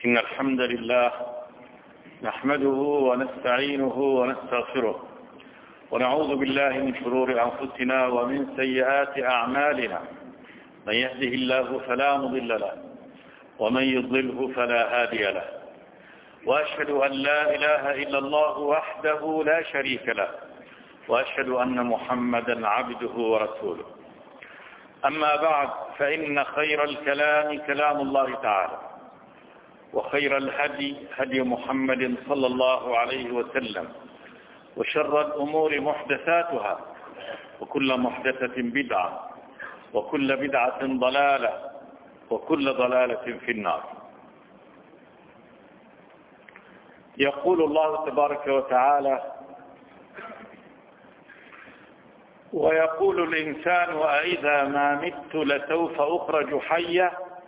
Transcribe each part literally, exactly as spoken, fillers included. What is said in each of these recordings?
إن الحمد لله نحمده ونستعينه ونستغفره ونعوذ بالله من شرور أنفسنا ومن سيئات أعمالنا. من يهده الله فلا مضل له ومن يضلله فلا هادي له، وأشهد أن لا إله إلا الله وحده لا شريك له، وأشهد أن محمدا عبده ورسوله. أما بعد، فإن خير الكلام كلام الله تعالى، وخير الهدي هدي محمد صلى الله عليه وسلم، وشر الأمور محدثاتها، وكل محدثة بدعة، وكل بدعة ضلالة، وكل ضلالة في النار. يقول الله تبارك وتعالى: ويقول الإنسان أإذا ما مت لسوف أخرج حيا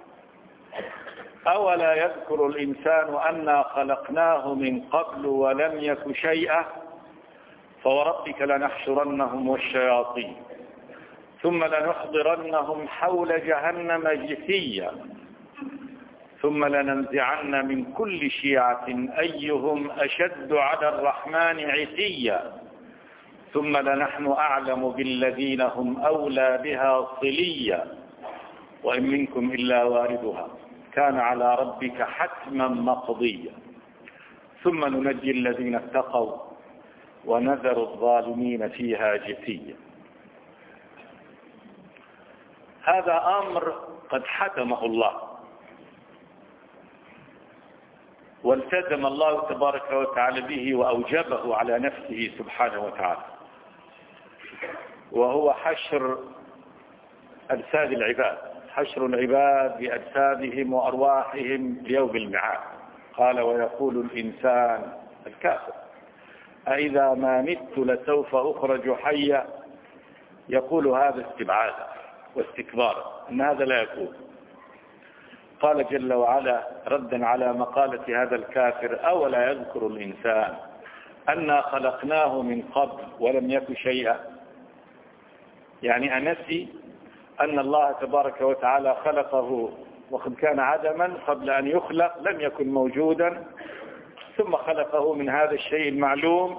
أولا يذكر الإنسان أنا خلقناه من قبل ولم يك شيئا فوربك لنحشرنهم والشياطين ثم لنحضرنهم حول جهنم جثيا ثم لننزعن من كل شيعة أيهم أشد على الرحمن عتيا ثم لنحن أعلم بالذين هم أولى بها صليا وإن منكم إلا واردها كان على ربك حتما مقضيا ثم ننجي الذين اتقوا ونذر الظالمين فيها جثيا. هذا أمر قد حتمه الله، والتزم الله تبارك وتعالى به وأوجبه على نفسه سبحانه وتعالى، وهو حشر أجساد العباد، حشر العباد بأجسادهم وأرواحهم ليوم الميعاد. قال: ويقول الإنسان الكافر أإذا ما مت لسوف أخرج حيا. يقول هذا استبعادا واستكبارا أن هذا لا يكون. قال جل وعلا ردا على مقالة هذا الكافر: أولا يذكر الإنسان أنا خلقناه من قبل ولم يك شيئا. يعني أنسي أن الله تبارك وتعالى خلقه وقد كان عدما قبل أن يخلق، لم يكن موجودا، ثم خلقه من هذا الشيء المعلوم.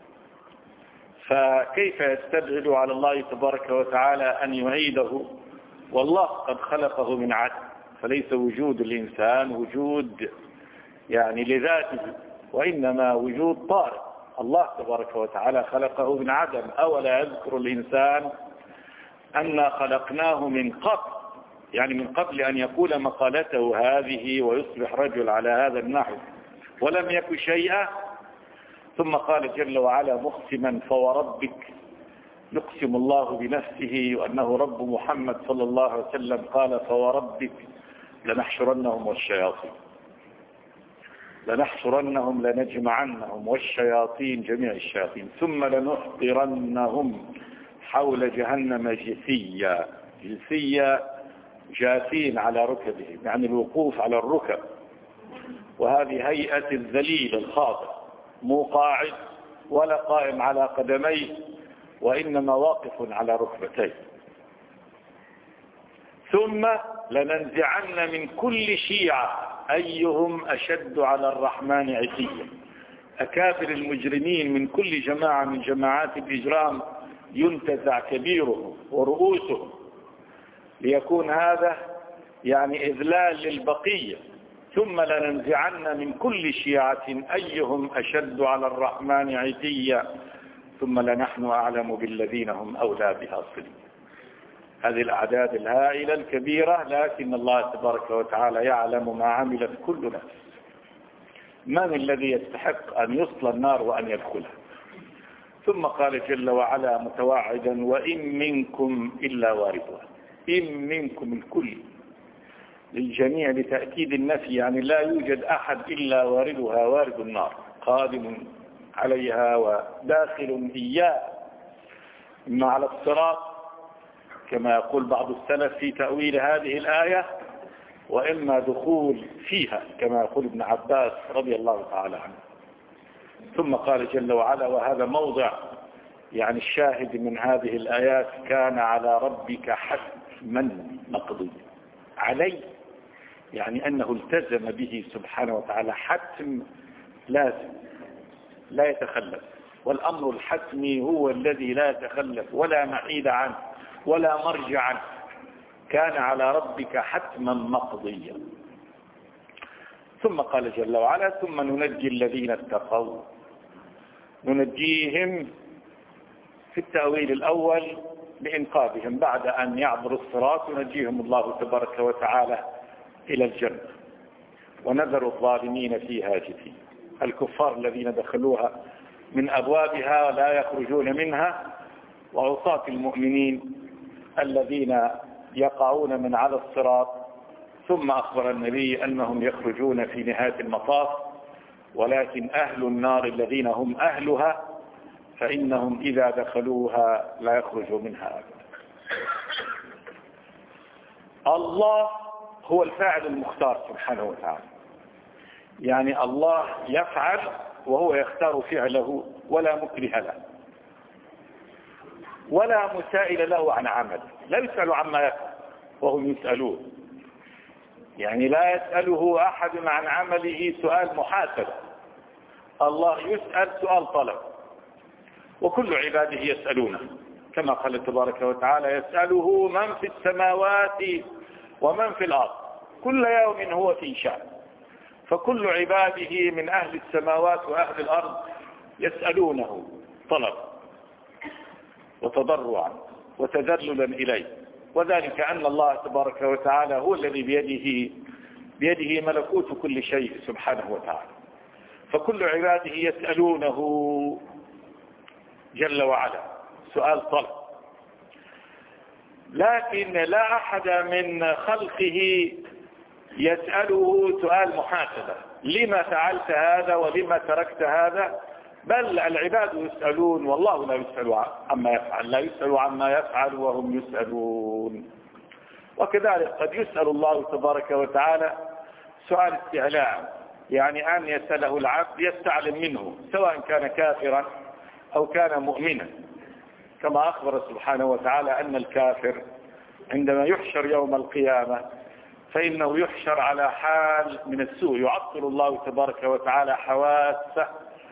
فكيف يستبعد على الله تبارك وتعالى أن يعيده والله قد خلقه من عدم؟ فليس وجود الإنسان وجود يعني لذاته، وإنما وجود طارئ. الله تبارك وتعالى خلقه من عدم. أولا يذكر الإنسان أنا خلقناه من قبل، يعني من قبل أن يقول مقالته هذه ويصبح رجل على هذا النحو، ولم يك شيئا. ثم قال جل وعلا مقسما: فوربك، يقسم الله بنفسه وأنه رب محمد صلى الله عليه وسلم. قال: فوربك لنحشرنهم والشياطين، لنحشرنهم لنجمعنهم والشياطين جميع الشياطين ثم لنحضرنهم حول جهنم جثيا. جثيا جاثين على ركبهم، يعني الوقوف على الركب، وهذه هيئة الذليل الخاضع، مو قاعد ولا قائم على قدميه، وإنما واقف على ركبتيه. ثم لننزعن من كل شيعة أيهم أشد على الرحمن عتيا. أكابر المجرمين من كل جماعة من جماعات الإجرام ينتزع كبيرهم ورؤوسهم، ليكون هذا يعني إذلال للبقية. ثم لننزعن من كل شيعة أيهم أشد على الرحمن عتيا ثم لنحن أعلم بالذين هم أولى بها صليا. هذه الأعداد الهائلة الكبيرة، لكن الله تبارك وتعالى يعلم ما عملت كل نفس. من الذي يستحق أن يصل النار وأن يدخلها؟ ثم قال جل وعلا متوعدا: وإن منكم إلا واردها. إن منكم الكل للجميع لتأكيد النفي، يعني لا يوجد أحد إلا واردها، وارد النار قادم عليها وداخل إياه، إما على الصراط كما يقول بعض السلف في تأويل هذه الآية، وإما دخول فيها كما يقول ابن عباس رضي الله تعالى عنه. ثم قال جل وعلا، وهذا موضع يعني الشاهد من هذه الآيات: كان على ربك حتما مقضيا. علي يعني أنه التزم به سبحانه وتعالى حتم لازم لا يتخلف، والأمر الحتمي هو الذي لا يتخلف ولا محيد عنه ولا مرجع عنه، كان على ربك حتما مقضيا. ثم قال جل وعلا ثم ننجي الذين اتقوا، ننجيهم في التأويل الأول بإنقاذهم بعد أن يعبروا الصراط، ينجيهم الله تبارك وتعالى إلى الجنة، ونذر الظالمين فيها جثيا. الكفار الذين دخلوها من أبوابها لا يخرجون منها، وعصاة المؤمنين الذين يقعون من على الصراط. ثم أخبر النبي أنهم يخرجون في نهاية المطاف، ولكن أهل النار الذين هم أهلها فإنهم إذا دخلوها لا يخرجوا منها أبدا. الله هو الفاعل المختار سبحانه وتعالى، يعني الله يفعل وهو يختار فعله ولا مكره له ولا مسائل له عن عمل، لا يسأل عما يفعل وهم يسألون، يعني لا يسأله أحد عن عمله سؤال محاسبة، الله يسأل سؤال طلب، وكل عباده يسألونه كما قال تبارك وتعالى يسأله من في السماوات ومن في الأرض كل يوم هو في شأن. فكل عباده من أهل السماوات وأهل الأرض يسألونه طلب وتضرعا وتذللا إليه، وذلك أن الله تبارك وتعالى هو الذي بيده بيده ملكوت كل شيء سبحانه وتعالى. فكل عباده يسألونه جل وعلا سؤال طلب، لكن لا أحد من خلقه يسأله سؤال محاسبة، لما فعلت هذا ولما تركت هذا، بل العباد يسألون والله لا يسأل عما يفعل، لا يسأل عما يفعل وهم يسألون. وكذلك قد يسأل الله تبارك وتعالى سؤال استعلاء، يعني أن يسأله العبد يستعلم منه سواء كان كافرا أو كان مؤمنا، كما أخبر سبحانه وتعالى أن الكافر عندما يحشر يوم القيامة فإنه يحشر على حال من السوء، يعطل الله تبارك وتعالى حواسه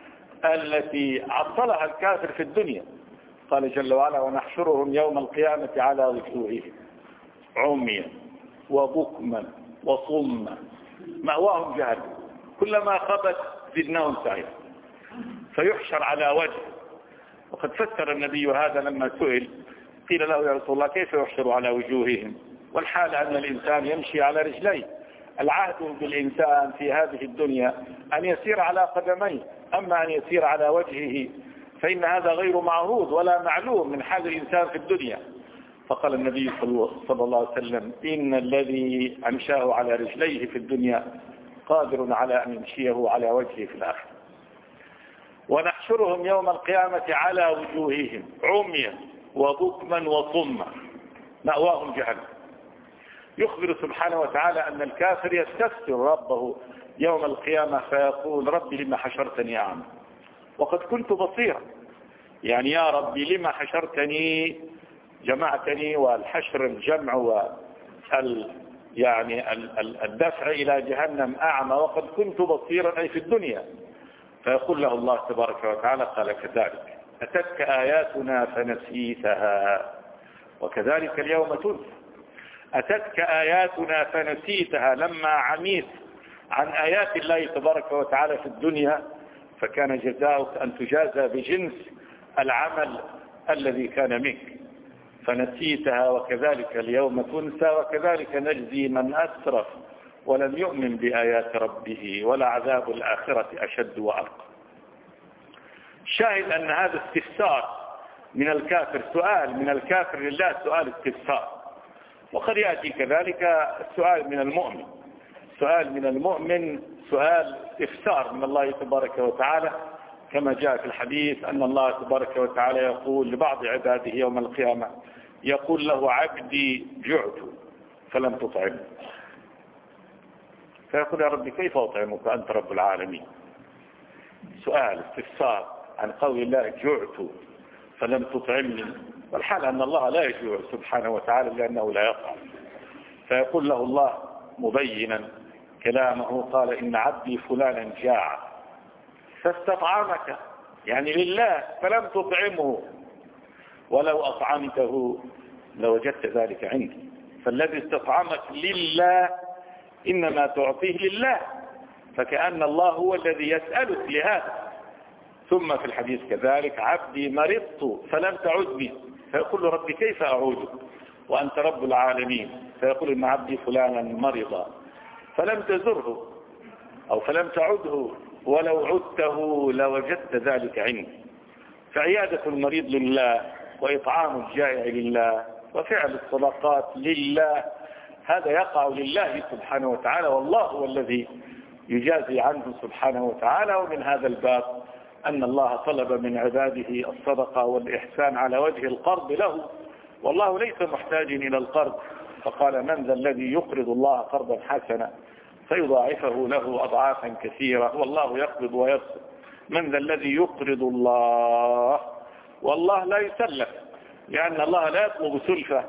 التي عطلها الكافر في الدنيا. قال جل وعلا ونحشرهم يوم القيامة على وجوههم عميا وبكما وصما مأواهم جهنم كلما خبت زدناهم سعيرا، فيحشر على وجهه. وقد فسر النبي هذا لما سئل، قيل له يا رسول الله كيف يحشر على وجوههم والحال أن الإنسان يمشي على رجليه؟ العهد بالإنسان في هذه الدنيا أن يسير على قدميه، أما أن يسير على وجهه فإن هذا غير معروض ولا معلوم من حال الإنسان في الدنيا. فقال النبي صلى الله عليه وسلم إن الذي أمشاه على رجليه في الدنيا قادر على أن يمشيه على وجهه في الآخرة. ونحشرهم يوم القيامة على وجوههم عميا وبكما وصما مأواهم جهنم. يخبر سبحانه وتعالى أن الكافر يستفسر ربه يوم القيامة فيقول ربي لما حشرتني أعمى وقد كنت بصيرا، يعني يا ربي لما حشرتني، جمعتني، والحشر الجمع وال يعني الدفع إلى جهنم أعمى وقد كنت بصيرا أي في الدنيا. فيقول له الله تبارك وتعالى قال كذلك أتتك آياتنا فنسيتها وكذلك اليوم تنسى. أتتك آياتنا فنسيتها لما عميت عن آيات الله تبارك وتعالى في الدنيا فكان جزاؤك أن تجازى بجنس العمل الذي كان منك، فنسيتها وكذلك اليوم تنسى وكذلك نجزي من أسرف ولم يؤمن بآيات ربه ولعذاب الآخرة أشد وأرقى. شاهد أن هذا استفسار من الكافر، سؤال من الكافر لله، سؤال استفسار. وقد يأتي كذلك السؤال من المؤمن، سؤال من المؤمن سؤال استفسار من الله تبارك وتعالى، كما جاء في الحديث أن الله تبارك وتعالى يقول لبعض عباده يوم القيامة يقول له عبدي جعت فلم تطعمني، فيقول يا ربي كيف أطعمك أنت رب العالمين؟ سؤال استفسار عن قول الله جعت فلم تطعمني، والحال أن الله لا يجوع سبحانه وتعالى لأنه لا يطعم. فيقول له الله مبينا كلامه قال إن عبدي فلانا جاع فاستطعمك يعني لله فلم تطعمه ولو أطعمته لوجدت ذلك عندي. فالذي استطعمك لله إنما تعطيه لله، فكأن الله هو الذي يسألك لهذا. ثم في الحديث كذلك عبدي مرضت فلم تعدني فيقول له ربي كيف أعودك وأنت رب العالمين، فيقول إن عبدي فلانا مرض فلم تزره أو فلم تعده ولو عدته لوجدت ذلك عندي. فعيادة المريض لله وإطعام الجائع لله وفعل الصدقات لله هذا يقع لله سبحانه وتعالى، والله هو الذي يجازي عنه سبحانه وتعالى. ومن هذا الباب أن الله طلب من عباده الصدقة والإحسان على وجه القرب له، والله ليس محتاج إلى القرض، فقال من ذا الذي يقرض الله قرضا حسنا فيضاعفه له أضعافا كثيرة والله يقبض ويبسط. من ذا الذي يقرض الله، والله لا يسلف، لأن الله لا يطلب سلفة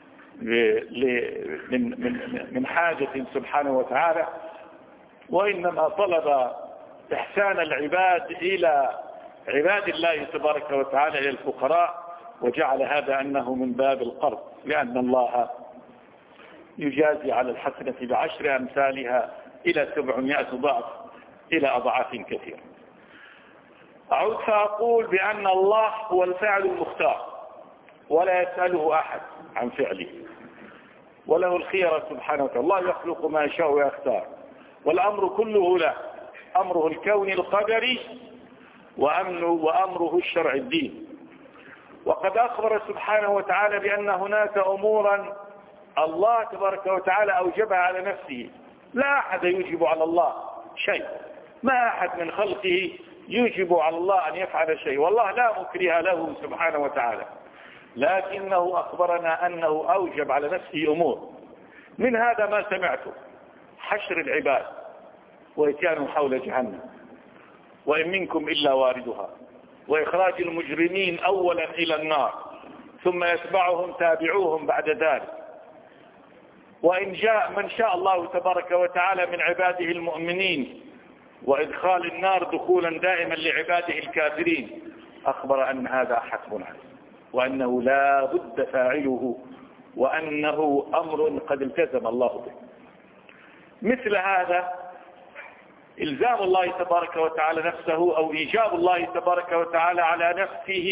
من من من حاجة سبحانه وتعالى، وإنما طلب إحسان العباد إلى عباد الله تبارك وتعالى إلى الفقراء، وجعل هذا أنه من باب القرض، لأن الله يجازي على الحسنة بعشر أمثالها إلى سبعمائة ضعف إلى أضعاف كثيرة. أعود فأقول بأن الله هو الفاعل المختار ولا يسأله أحد عن فعله، وله الخيرة سبحانه وتعالى. الله يخلق ما يشاء ويختار، والأمر كله له، أمره الكوني القدري وأمره, وأمره الشرع الدين. وقد أخبر سبحانه وتعالى بأن هناك أمورا الله تبارك وتعالى أوجبها على نفسه، لا أحد يوجب على الله شيء، ما أحد من خلقه يوجب على الله أن يفعل شيء، والله لا مكره له سبحانه وتعالى، لكنه أخبرنا أنه أوجب على نفسه أمور. من هذا ما سمعته حشر العباد وإتيانهم حول جهنم وإن منكم إلا واردها، وإخراج المجرمين أولا إلى النار ثم يتبعهم تابعوهم بعد ذلك، وإن جاء من شاء الله تبارك وتعالى من عباده المؤمنين وإدخال النار دخولا دائما لعباده الكافرين. أخبر أن هذا حتم عليه وأنه لا بد فاعله وأنه أمر قد التزم الله به. مثل هذا إلزام الله تبارك وتعالى نفسه أو إيجاب الله تبارك وتعالى على نفسه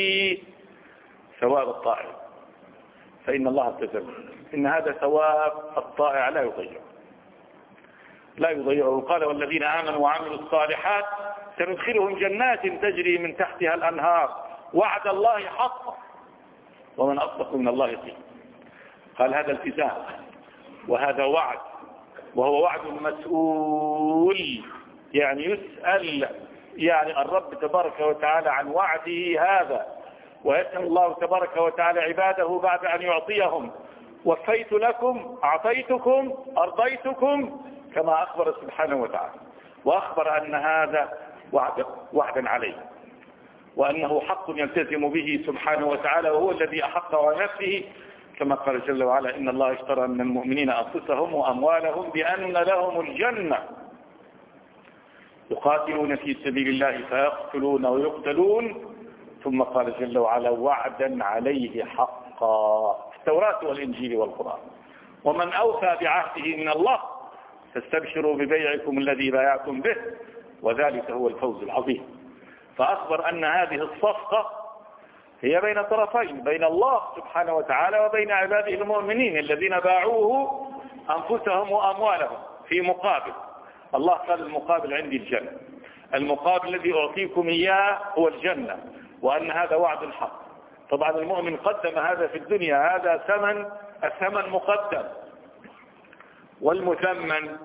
ثواب الطائع، فإن الله التزم إن هذا ثواب الطائع لا يضيع لا يضيعه. قال والذين آمنوا وعملوا الصالحات سندخلهم جنات تجري من تحتها الأنهار وعد الله حقا ومن أصدق من الله قيلا. قال هذا التزام وهذا وعد، وهو وعد مسؤول، يعني يسأل يعني الرب تبارك وتعالى عن وعده هذا، ويسأل الله تبارك وتعالى عباده بعد أن يعطيهم وفيت لكم أعطيتكم أرضيتكم كما أخبر سبحانه وتعالى، وأخبر أن هذا وعد وعدا عليه وأنه حق يلتزم به سبحانه وتعالى، وهو الذي أحق على نفسه كما قال جل وعلا إن الله اشترى من المؤمنين أنفسهم وأموالهم بأن لهم الجنة يقاتلون في سبيل الله فيقتلون ويقتلون. ثم قال جل وعلا وعدا عليه حقا في التوراة والإنجيل والقرآن. ومن أوفى بعهده من الله فاستبشروا ببيعكم الذي بايعتم به وذلك هو الفوز العظيم. فأخبر أن هذه الصفقة هي بين طرفين، بين الله سبحانه وتعالى وبين عباده المؤمنين الذين باعوه أنفسهم وأموالهم في مقابل. الله قال المقابل عندي الجنة، المقابل الذي أعطيكم إياه هو الجنة، وأن هذا وعد حق. طبعا المؤمن قدم هذا في الدنيا، هذا ثمن، الثمن مقدم، والمثمن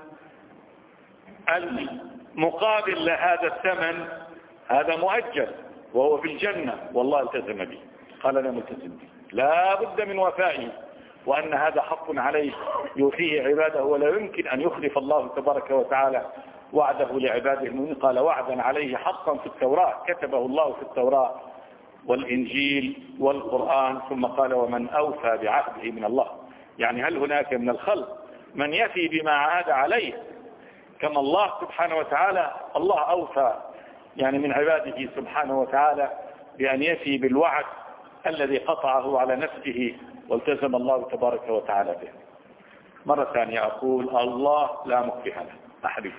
المقابل لهذا الثمن هذا مؤجل وهو في الجنة، والله التزم به، قال أنا ملتزم به لا بد من وفائه، وأن هذا حق عليه يوفيه عباده، ولا يمكن أن يخلف الله تبارك وتعالى وعده لعباده المؤمنين. قال وعدا عليه حقا في التوراة، كتبه الله في التوراة والإنجيل والقرآن. ثم قال ومن أوفى بعهده من الله، يعني هل هناك من الخلق من يفي بما عاد عليه، كما الله سبحانه وتعالى الله أوفى يعني من عباده سبحانه وتعالى بأن يفي بالوعد الذي قطعه على نفسه والتزم الله تبارك وتعالى به. مرة ثانية أقول الله لا مكره له، أحرجه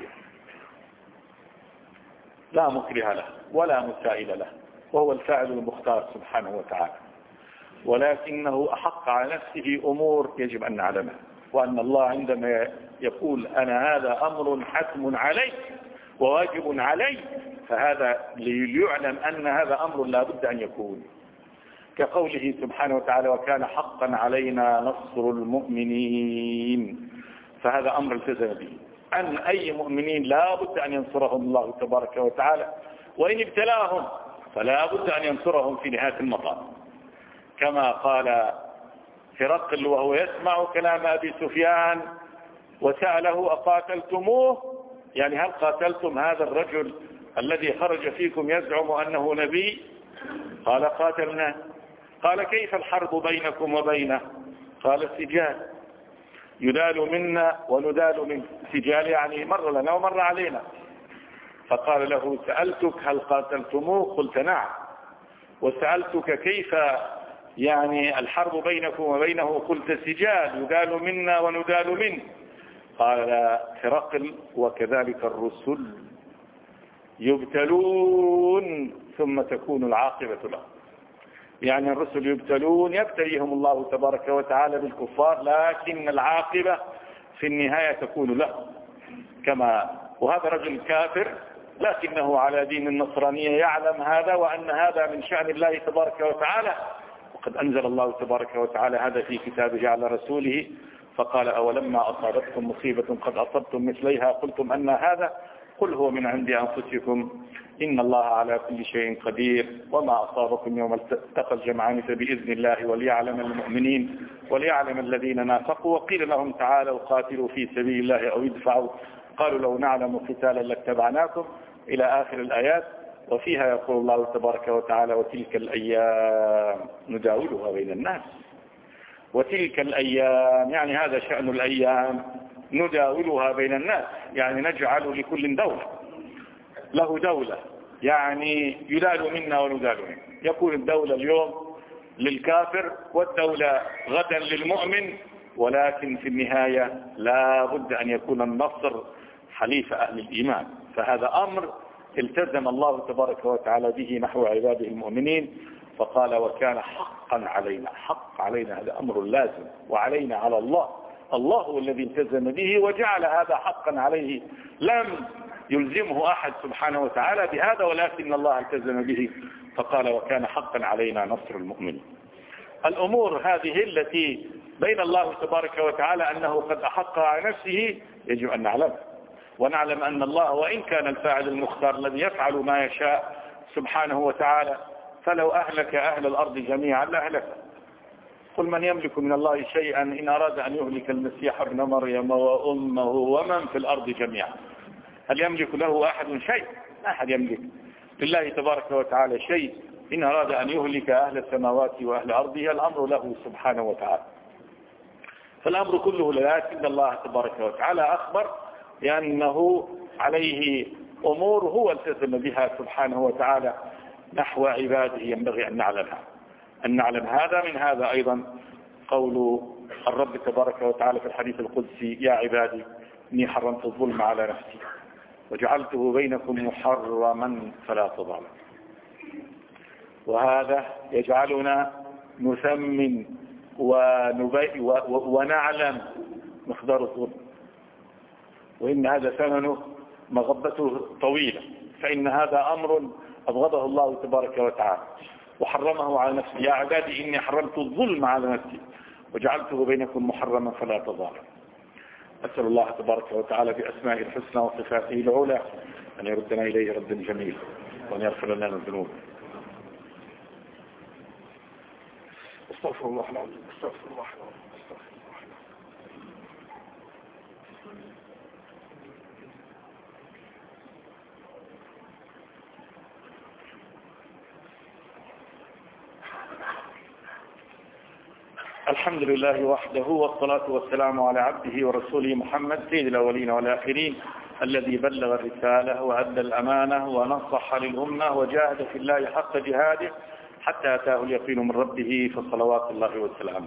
لا مكره له ولا مسائل له، وهو الفاعل المختار سبحانه وتعالى، ولكنه أحق على نفسه أمور يجب أن نعلمها. وأن الله عندما يقول أنا هذا أمر حتم علي وواجب علي، فهذا ليعلم أن هذا أمر لا بد أن يكون، كقوله سبحانه وتعالى وكان حقا علينا نصر المؤمنين، فهذا أمر التزم به أن أي مؤمنين لا بد أن ينصرهم الله تبارك وتعالى، وإن ابتلاهم فلا بد أن ينصرهم في نهاية المطاف، كما قال هرقل وهو يسمع كلام أبي سفيان وسأله أقاتلتموه، يعني هل قاتلتم هذا الرجل الذي خرج فيكم يزعم أنه نبي؟ قال قاتلنا. قال كيف الحرب بينكم وبينه؟ قال السجال، يدال منا وندال من سجال، يعني مر لنا ومر علينا. فقال له سألتك هل قاتلتموه؟ قلت نعم. وسألتك كيف يعني الحرب بينكم وبينه؟ قلت سجال، يدال منا وندال منه. قال هرقل وكذلك الرسل يبتلون ثم تكون العاقبة لهم، يعني الرسل يبتلون يبتليهم الله تبارك وتعالى بالكفار، لكن العاقبة في النهاية تكون لهم. كما وهذا رجل كافر لكنه على دين النصرانية يعلم هذا، وأن هذا من شأن الله تبارك وتعالى، وقد أنزل الله تبارك وتعالى هذا في كتابه على رسوله، فقال أولما أصابتكم مصيبة قد أصبتم مثليها قلتم أن هذا، قل هو من عند أنفسكم إن الله على كل شيء قدير، وما أصابكم يوم التقى الجمعان فبإذن الله وليعلم المؤمنين وليعلم الذين نافقوا. وقيل لهم تعالوا قاتلوا في سبيل الله أو ادفعوا، قالوا لو نعلم قتالا لاتبعناكم، إلى آخر الآيات. وفيها يقول الله تبارك وتعالى وتلك الأيام نداولها بين الناس، وتلك الأيام يعني هذا شأن الأيام، نداولها بين الناس يعني نجعل لكل دولة له دولة، يعني يدال منا وندال منه، يكون الدولة اليوم للكافر والدولة غدا للمؤمن، ولكن في النهاية لا بد أن يكون النصر حليف أهل الإيمان. فهذا أمر التزم الله تبارك وتعالى به نحو عباده المؤمنين، فقال وكان حقا علينا. حق علينا هذا أمر لازم، وعلينا على الله، الله هو الذي التزم به وجعل هذا حقا عليه، لم يلزمه أحد سبحانه وتعالى بهذا، ولكن الله التزم به فقال وكان حقا علينا نصر المؤمنين. الأمور هذه التي بين الله تبارك وتعالى أنه قد أحق على نفسه يجب أن نعلم، ونعلم أن الله وإن كان الفاعل المختار الذي يفعل ما يشاء سبحانه وتعالى، فلو أهلك أهل الأرض جميعا لأهلك. قل من يملك من الله شيئا إن أراد أن يهلك المسيح ابن مريم وأمه ومن في الأرض جميعا، هل يملك له أحد شيء؟ لا أحد يملك لله تبارك وتعالى شيء. إن أراد أن يهلك أهل السماوات وأهل أرضه الأمر له سبحانه وتعالى، فالأمر كله لكن الله تبارك وتعالى أخبر لأنه عليه أمور هو التزم بها سبحانه وتعالى نحو عباده ينبغي أن نعلمها. أن نعلم هذا من هذا أيضا قول الرب تبارك وتعالى في الحديث القدسي يا عبادي إني حرمت الظلم على نفسي وجعلته بينكم محرما فلا تظالموا. وهذا يجعلنا نثمن ونبي ونعلم مقدار الظلم، وإن هذا ثمنه مغبته طويلة، فإن هذا أمر أبغضه الله تبارك وتعالى وحرمه على نفسه. يا عبادي إني حرمت الظلم على نفسي وجعلته بينكم محرما فلا تظالموا. أسأل الله تبارك وتعالى بأسمائه الحسنى وصفاته العلى أن يردنا إليه ردا جميلا وأن يغفر لنا الذنوب. استغفر الله العظيم استغفر الله العظيم استغفر الله العظيم. الحمد لله وحده، والصلاة والسلام على عبده ورسوله محمد سيد الأولين والآخرين، الذي بلغ الرسالة وأدى الأمانة ونصح للأمة وجاهد في الله حق جهاده حتى أتاه اليقين من ربه، فصلوات الله وسلامه.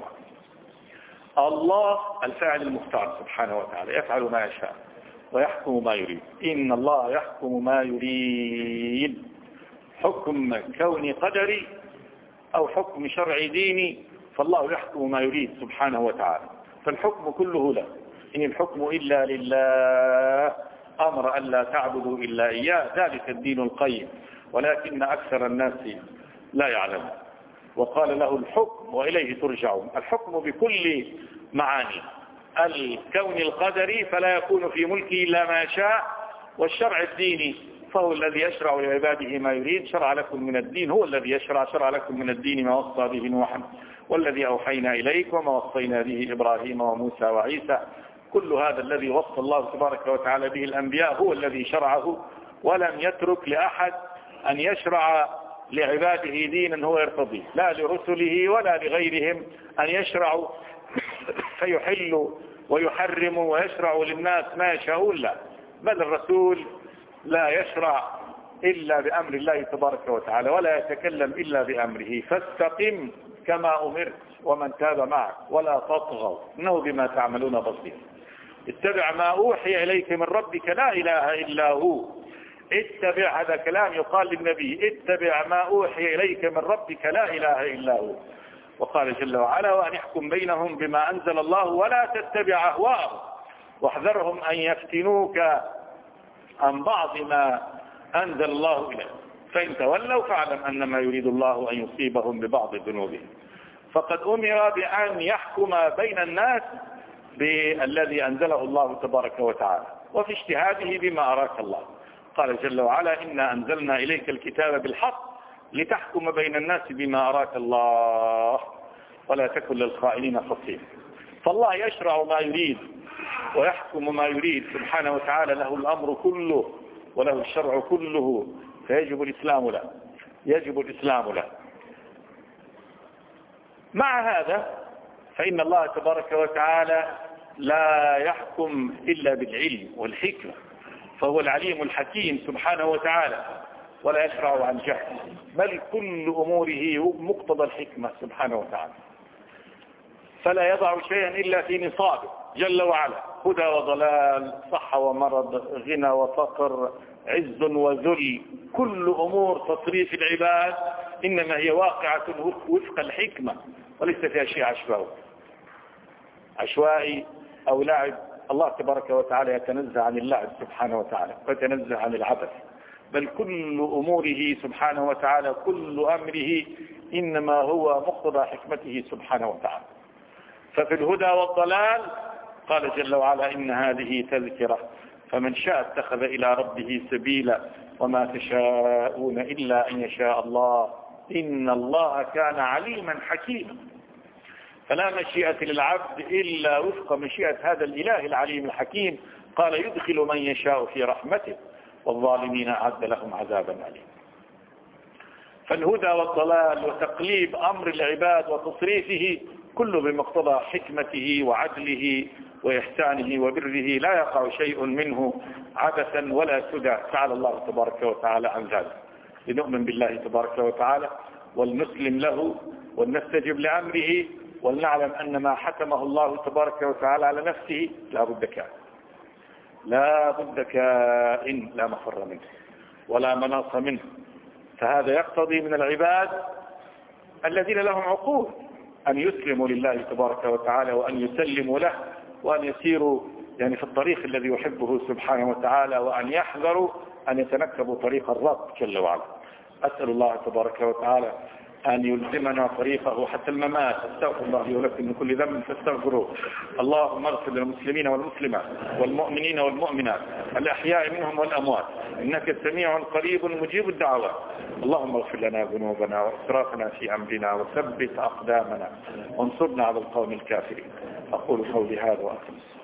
الله الفاعل المختار سبحانه وتعالى يفعل ما يشاء ويحكم ما يريد. إن الله يحكم ما يريد، حكم كوني قدري أو حكم شرعي ديني، فالله يحكم ما يريد سبحانه وتعالى، فالحكم كله له. إن الحكم إلا لله، أمر أن لا تعبدوا إلا إياه، ذلك الدين القيم، ولكن أكثر الناس لا يعلمون. وقال له الحكم وإليه ترجعون. الحكم بكل معاني، الكون القدري فلا يكون في ملكه إلا ما شاء، والشرع الديني فهو الذي يشرع لعباده ما يريد. شرع لكم من الدين، هو الذي يشرع شرع لكم من الدين ما وصى به نوحا والذي أوحينا إليك وما وصينا به إبراهيم وموسى وعيسى. كل هذا الذي وصى الله تبارك وتعالى به الأنبياء هو الذي شرعه، ولم يترك لأحد أن يشرع لعباده دينا هو يرتضيه، لا لرسله ولا لغيرهم أن يشرعوا فيحلوا ويحرموا ويشرعوا للناس ما يشاءون، لا، بل الرسول لا يشرع إلا بأمر الله تبارك وتعالى، ولا يتكلم إلا بأمره. فاستقم كما أمرت ومن تاب معك ولا تطغوا إنه بما تعملون بصير. اتبع ما أوحي إليك من ربك لا إله إلا هو. اتبع، هذا كلام يقال للنبي، اتبع ما أوحي إليك من ربك لا إله إلا هو. وقال جل وعلا وأن يحكم بينهم بما أنزل الله ولا تتبع أهواءهم واحذرهم أن يفتنوك عن بعض ما أنزل الله إليه، فإن تولوا فاعلم أنما يريد الله أن يصيبهم ببعض ذنوبهم. فقد أمر بأن يحكم بين الناس بالذي أنزله الله تبارك وتعالى وفي اجتهاده بما أراك الله. قال جل وعلا إنا أنزلنا إليك الكتاب بالحق لتحكم بين الناس بما أراك الله ولا تكن للخائنين خصيما. فالله يشرع ما يريد ويحكم ما يريد سبحانه وتعالى، له الأمر كله وله الشرع كله، فيجب الإسلام له، يجب الإسلام له. مع هذا فإن الله تبارك وتعالى لا يحكم إلا بالعلم والحكمة، فهو العليم الحكيم سبحانه وتعالى، ولا يشرع عن جهل، بل كل أموره مقتضى الحكمة سبحانه وتعالى. فلا يضع شيئا إلا في نصابه جل وعلا، هدى وضلال، صحة ومرض، غنى وفقر، عز وذل، كل أمور تصريف العباد إنما هي واقعة وفق الحكمة، وليس فيها شيء عشوائي عشوائي أو لعب. الله تبارك وتعالى يتنزه عن اللعب سبحانه وتعالى ويتنزه عن العبث، بل كل أموره سبحانه وتعالى كل أمره إنما هو مقتضى حكمته سبحانه وتعالى. ففي الهدى والضلال قال جل وعلا إن هذه تذكرة فمن شاء اتخذ إلى ربه سبيلا وما تشاءون إلا أن يشاء الله إن الله كان عليما حكيما. فلا مشيئة للعبد إلا وفق مشيئة هذا الإله العليم الحكيم. قال يدخل من يشاء في رحمته والظالمين أعد لهم عذابا أليما. فالهدى والضلال وتقليب أمر العباد وتصريفه كله بمقتضى حكمته وعدله وإحسانه وبره، لا يقع شيء منه عبثا ولا سدى، تعالى الله تبارك وتعالى عن ذلك. لنؤمن بالله تبارك وتعالى ولنسلم له ولنستجب لأمره ولنعلم أن ما حكمه الله تبارك وتعالى على نفسه لا بد كائن، لا بد كائن، لا مفر منه ولا مناص منه. فهذا يقتضي من العباد الذين لهم عقول أن يسلموا لله تبارك وتعالى وأن يسلموا له وأن يسيروا يعني في الطريق الذي يحبه سبحانه وتعالى، وأن يحذروا أن يتنكبوا طريق الرب جل وعلا. أسأل الله تبارك وتعالى أن يلزمنا طريقه حتى الممات. استغفر الله لي ولكم من كل ذنب فاستغفروه. اللهم اغفر للمسلمين والمسلمات والمؤمنين والمؤمنات الأحياء منهم والأموات إنك سميع قريب مجيب الدعوات. اللهم اغفر لنا ذنوبنا وإسرافنا في أمرنا وثبت أقدامنا وانصرنا على القوم الكافرين. أقول قولي هذا وأقم الصلاة.